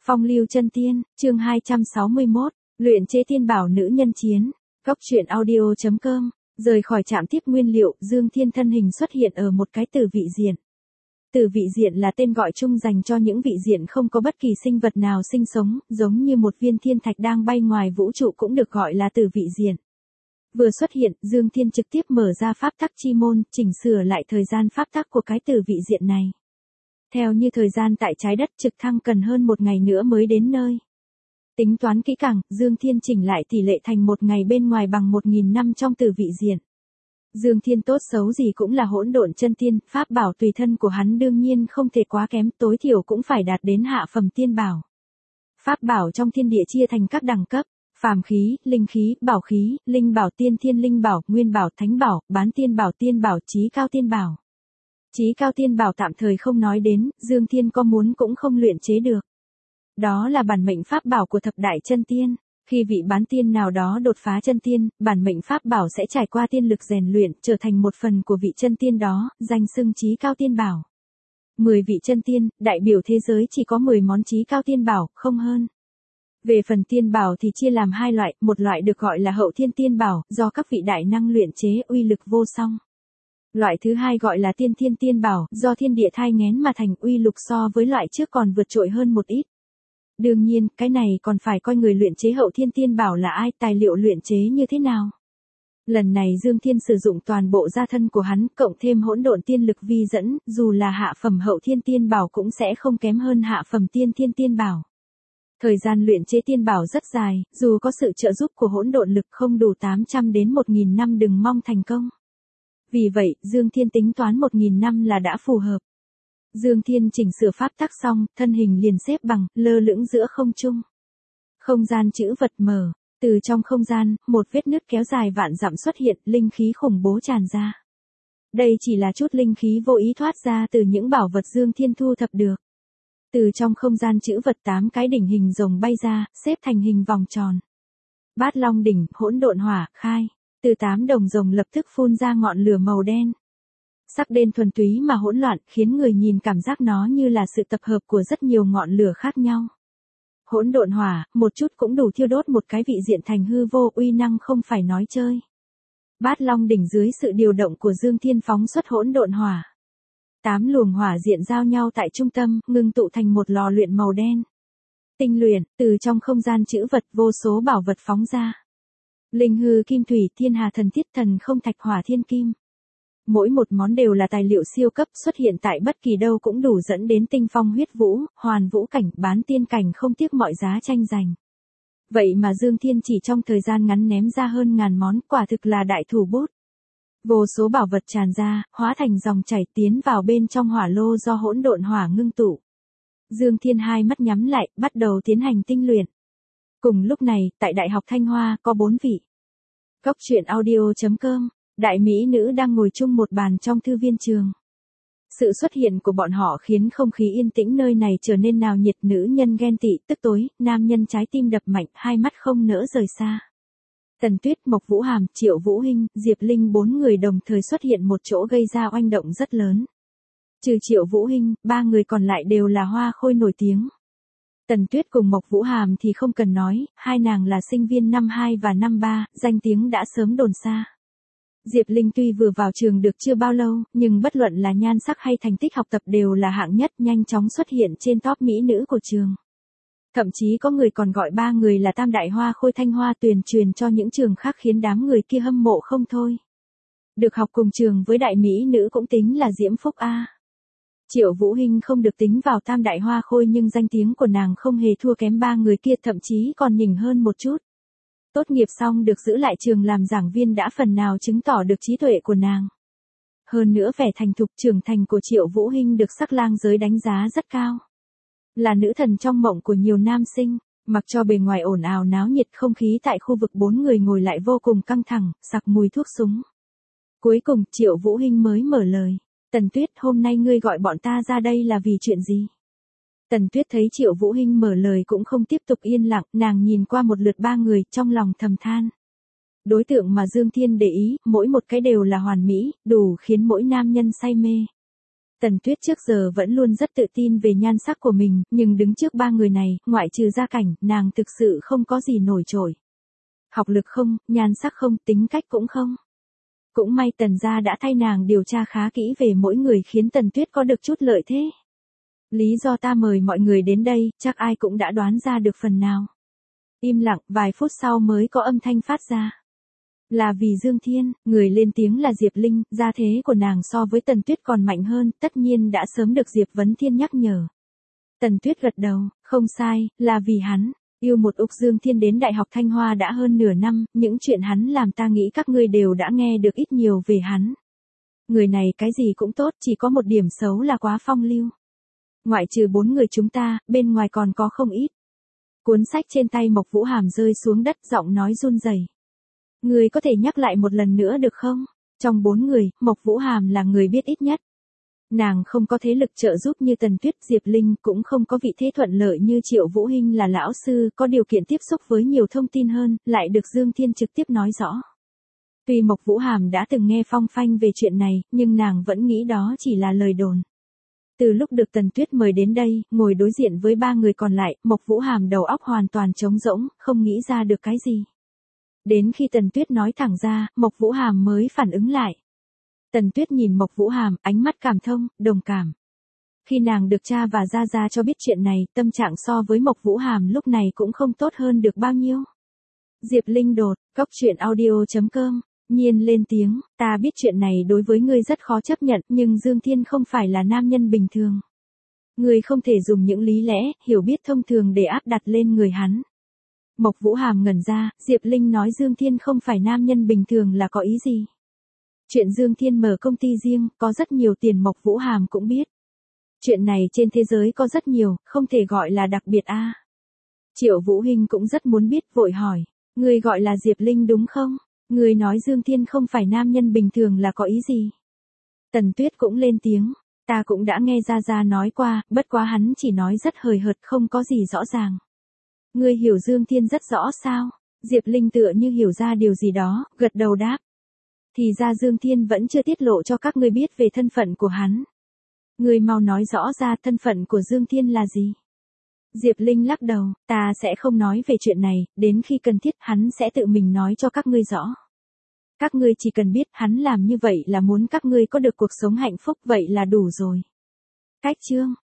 Phong lưu chân tiên, chương 261, luyện chế tiên bảo nữ nhân chiến. Góc truyện audio.com. Rời khỏi trạm tiếp nguyên liệu, Dương Thiên thân hình xuất hiện ở một cái tử vị diện. Tử vị diện là tên gọi chung dành cho những vị diện không có bất kỳ sinh vật nào sinh sống, giống như một viên thiên thạch đang bay ngoài vũ trụ cũng được gọi là tử vị diện. Vừa xuất hiện, Dương Thiên trực tiếp mở ra pháp tắc chi môn, chỉnh sửa lại thời gian pháp tắc của cái tử vị diện này. Theo như thời gian tại trái đất trực thăng cần hơn một ngày nữa mới đến nơi. Tính toán kỹ càng, Dương Thiên chỉnh lại tỷ lệ thành một ngày bên ngoài bằng 1.000 năm trong tử vị diện. Dương Thiên tốt xấu gì cũng là hỗn độn chân tiên, pháp bảo tùy thân của hắn đương nhiên không thể quá kém, tối thiểu cũng phải đạt đến hạ phẩm tiên bảo. Pháp bảo trong thiên địa chia thành các đẳng cấp, phàm khí, linh khí, bảo khí, linh bảo, tiên thiên linh bảo, nguyên bảo, thánh bảo, bán tiên bảo, chí cao tiên bảo. Chí cao tiên bảo tạm thời không nói đến, Dương Thiên có muốn cũng không luyện chế được. Đó là bản mệnh pháp bảo của thập đại chân tiên. Khi vị bán tiên nào đó đột phá chân tiên, bản mệnh pháp bảo sẽ trải qua tiên lực rèn luyện, trở thành một phần của vị chân tiên đó, danh xưng chí cao tiên bảo. 10 vị chân tiên, đại biểu thế giới chỉ có 10 món chí cao tiên bảo, không hơn. Về phần tiên bảo thì chia làm hai loại, một loại được gọi là hậu thiên tiên bảo, do các vị đại năng luyện chế, uy lực vô song. Loại thứ hai gọi là tiên thiên tiên bảo, do thiên địa thai nghén mà thành, uy lực so với loại trước còn vượt trội hơn một ít. Đương nhiên, cái này còn phải coi người luyện chế hậu thiên tiên bảo là ai, tài liệu luyện chế như thế nào. Lần này Dương Thiên sử dụng toàn bộ gia thân của hắn, cộng thêm hỗn độn tiên lực vi dẫn, dù là hạ phẩm hậu thiên tiên bảo cũng sẽ không kém hơn hạ phẩm tiên thiên tiên bảo. Thời gian luyện chế tiên bảo rất dài, dù có sự trợ giúp của hỗn độn lực không đủ 800 đến 1.000 năm đừng mong thành công. Vì vậy, Dương Thiên tính toán 1.000 năm là đã phù hợp. Dương Thiên chỉnh sửa pháp tắc xong, thân hình liền xếp bằng, lơ lửng giữa không trung. Không gian chữ vật mở, từ trong không gian, một vết nứt kéo dài vạn dặm xuất hiện, linh khí khủng bố tràn ra. Đây chỉ là chút linh khí vô ý thoát ra từ những bảo vật Dương Thiên thu thập được. Từ trong không gian chữ vật 8 cái đỉnh hình rồng bay ra, xếp thành hình vòng tròn. Bát Long đỉnh, hỗn độn hỏa, khai. Từ 8 đồng rồng lập tức phun ra ngọn lửa màu đen. Sắc đen thuần túy mà hỗn loạn, khiến người nhìn cảm giác nó như là sự tập hợp của rất nhiều ngọn lửa khác nhau. Hỗn độn hỏa, một chút cũng đủ thiêu đốt một cái vị diện thành hư vô, uy năng không phải nói chơi. Bát Long đỉnh dưới sự điều động của Dương Thiên phóng xuất hỗn độn hỏa. 8 luồng hỏa diện giao nhau tại trung tâm, ngưng tụ thành một lò luyện màu đen. Tinh luyện, từ trong không gian chữ vật vô số bảo vật phóng ra. Linh hư kim thủy, thiên hà thần thiết, thần không thạch hỏa thiên kim. Mỗi một món đều là tài liệu siêu cấp, xuất hiện tại bất kỳ đâu cũng đủ dẫn đến tinh phong huyết vũ, hoàn vũ cảnh, bán tiên cảnh, không tiếc mọi giá tranh giành. Vậy mà Dương Thiên chỉ trong thời gian ngắn ném ra hơn ngàn món, quả thực là đại thủ bút. Vô số bảo vật tràn ra, hóa thành dòng chảy tiến vào bên trong hỏa lô do hỗn độn hỏa ngưng tụ. Dương Thiên hai mắt nhắm lại, bắt đầu tiến hành tinh luyện. Cùng lúc này, tại Đại học Thanh Hoa, có 4 vị. Góc truyện audio.com. Đại mỹ nữ đang ngồi chung một bàn trong thư viên trường. Sự xuất hiện của bọn họ khiến không khí yên tĩnh nơi này trở nên náo nhiệt, nữ nhân ghen tị, tức tối, nam nhân trái tim đập mạnh, hai mắt không nỡ rời xa. Tần Tuyết, Mộc Vũ Hàm, Triệu Vũ Hinh, Diệp Linh 4 người đồng thời xuất hiện một chỗ gây ra oanh động rất lớn. Trừ Triệu Vũ Hinh, 3 người còn lại đều là hoa khôi nổi tiếng. Tần Tuyết cùng Mộc Vũ Hàm thì không cần nói, hai nàng là sinh viên năm 2 và năm 3, danh tiếng đã sớm đồn xa. Diệp Linh tuy vừa vào trường được chưa bao lâu, nhưng bất luận là nhan sắc hay thành tích học tập đều là hạng nhất, nhanh chóng xuất hiện trên top mỹ nữ của trường. Thậm chí có người còn gọi 3 người là tam đại hoa khôi Thanh Hoa, tuyên truyền cho những trường khác khiến đám người kia hâm mộ không thôi. Được học cùng trường với đại mỹ nữ cũng tính là diễm phúc a. Triệu Vũ Hinh không được tính vào tam đại hoa khôi nhưng danh tiếng của nàng không hề thua kém 3 người kia, thậm chí còn nhỉnh hơn một chút. Tốt nghiệp xong được giữ lại trường làm giảng viên đã phần nào chứng tỏ được trí tuệ của nàng. Hơn nữa vẻ thành thục trưởng thành của Triệu Vũ Hinh được sắc lang giới đánh giá rất cao. Là nữ thần trong mộng của nhiều nam sinh, mặc cho bề ngoài ồn ào náo nhiệt, không khí tại khu vực 4 người ngồi lại vô cùng căng thẳng, sặc mùi thuốc súng. Cuối cùng Triệu Vũ Hinh mới mở lời. Tần Tuyết, hôm nay ngươi gọi bọn ta ra đây là vì chuyện gì? Tần Tuyết thấy Triệu Vũ Hinh mở lời cũng không tiếp tục yên lặng, nàng nhìn qua một lượt 3 người, trong lòng thầm than. Đối tượng mà Dương Thiên để ý, mỗi một cái đều là hoàn mỹ, đủ khiến mỗi nam nhân say mê. Tần Tuyết trước giờ vẫn luôn rất tự tin về nhan sắc của mình, nhưng đứng trước ba người này, ngoại trừ gia cảnh, nàng thực sự không có gì nổi trội. Học lực không, nhan sắc không, tính cách cũng không. Cũng may Tần gia đã thay nàng điều tra khá kỹ về mỗi người khiến Tần Tuyết có được chút lợi thế. Lý do ta mời mọi người đến đây, chắc ai cũng đã đoán ra được phần nào. Im lặng, vài phút sau mới có âm thanh phát ra. Là vì Dương Thiên, người lên tiếng là Diệp Linh, gia thế của nàng so với Tần Tuyết còn mạnh hơn, tất nhiên đã sớm được Diệp Vấn Thiên nhắc nhở. Tần Tuyết gật đầu, không sai, là vì hắn. Yêu một Úc Dương Thiên đến Đại học Thanh Hoa đã hơn nửa năm, những chuyện hắn làm ta nghĩ các ngươi đều đã nghe được ít nhiều về hắn. Người này cái gì cũng tốt, chỉ có một điểm xấu là quá phong lưu. Ngoại trừ 4 người chúng ta, bên ngoài còn có không ít. Cuốn sách trên tay Mộc Vũ Hàm rơi xuống đất, giọng nói run rẩy. Người có thể nhắc lại một lần nữa được không? Trong 4 người, Mộc Vũ Hàm là người biết ít nhất. Nàng không có thế lực trợ giúp như Tần Tuyết, Diệp Linh, cũng không có vị thế thuận lợi như Triệu Vũ Hinh là lão sư, có điều kiện tiếp xúc với nhiều thông tin hơn, lại được Dương Thiên trực tiếp nói rõ. Tuy Mộc Vũ Hàm đã từng nghe phong phanh về chuyện này, nhưng nàng vẫn nghĩ đó chỉ là lời đồn. Từ lúc được Tần Tuyết mời đến đây, ngồi đối diện với 3 người còn lại, Mộc Vũ Hàm đầu óc hoàn toàn trống rỗng, không nghĩ ra được cái gì. Đến khi Tần Tuyết nói thẳng ra, Mộc Vũ Hàm mới phản ứng lại. Tần Tuyết nhìn Mộc Vũ Hàm, ánh mắt cảm thông, đồng cảm. Khi nàng được cha và gia gia cho biết chuyện này, tâm trạng so với Mộc Vũ Hàm lúc này cũng không tốt hơn được bao nhiêu. Diệp Linh đột, coctruyện.audio.com, Nhiên lên tiếng, ta biết chuyện này đối với ngươi rất khó chấp nhận, nhưng Dương Thiên không phải là nam nhân bình thường. Ngươi không thể dùng những lý lẽ, hiểu biết thông thường để áp đặt lên người hắn. Mộc Vũ Hàm ngẩn ra, Diệp Linh nói Dương Thiên không phải nam nhân bình thường là có ý gì? Chuyện Dương Thiên mở công ty riêng, có rất nhiều tiền Mộc Vũ Hàm cũng biết. Chuyện này trên thế giới có rất nhiều, không thể gọi là đặc biệt a. Triệu Vũ Hinh cũng rất muốn biết, vội hỏi, ngươi gọi là Diệp Linh đúng không? Ngươi nói Dương Thiên không phải nam nhân bình thường là có ý gì? Tần Tuyết cũng lên tiếng, ta cũng đã nghe Gia Gia nói qua, bất quá hắn chỉ nói rất hời hợt, không có gì rõ ràng. Ngươi hiểu Dương Thiên rất rõ sao? Diệp Linh tựa như hiểu ra điều gì đó, gật đầu đáp. Thì ra Dương Thiên vẫn chưa tiết lộ cho các ngươi biết về thân phận của hắn. Ngươi mau nói rõ ra thân phận của Dương Thiên là gì? Diệp Linh lắc đầu, ta sẽ không nói về chuyện này, đến khi cần thiết hắn sẽ tự mình nói cho các ngươi rõ. Các ngươi chỉ cần biết hắn làm như vậy là muốn các ngươi có được cuộc sống hạnh phúc, vậy là đủ rồi. Cách chương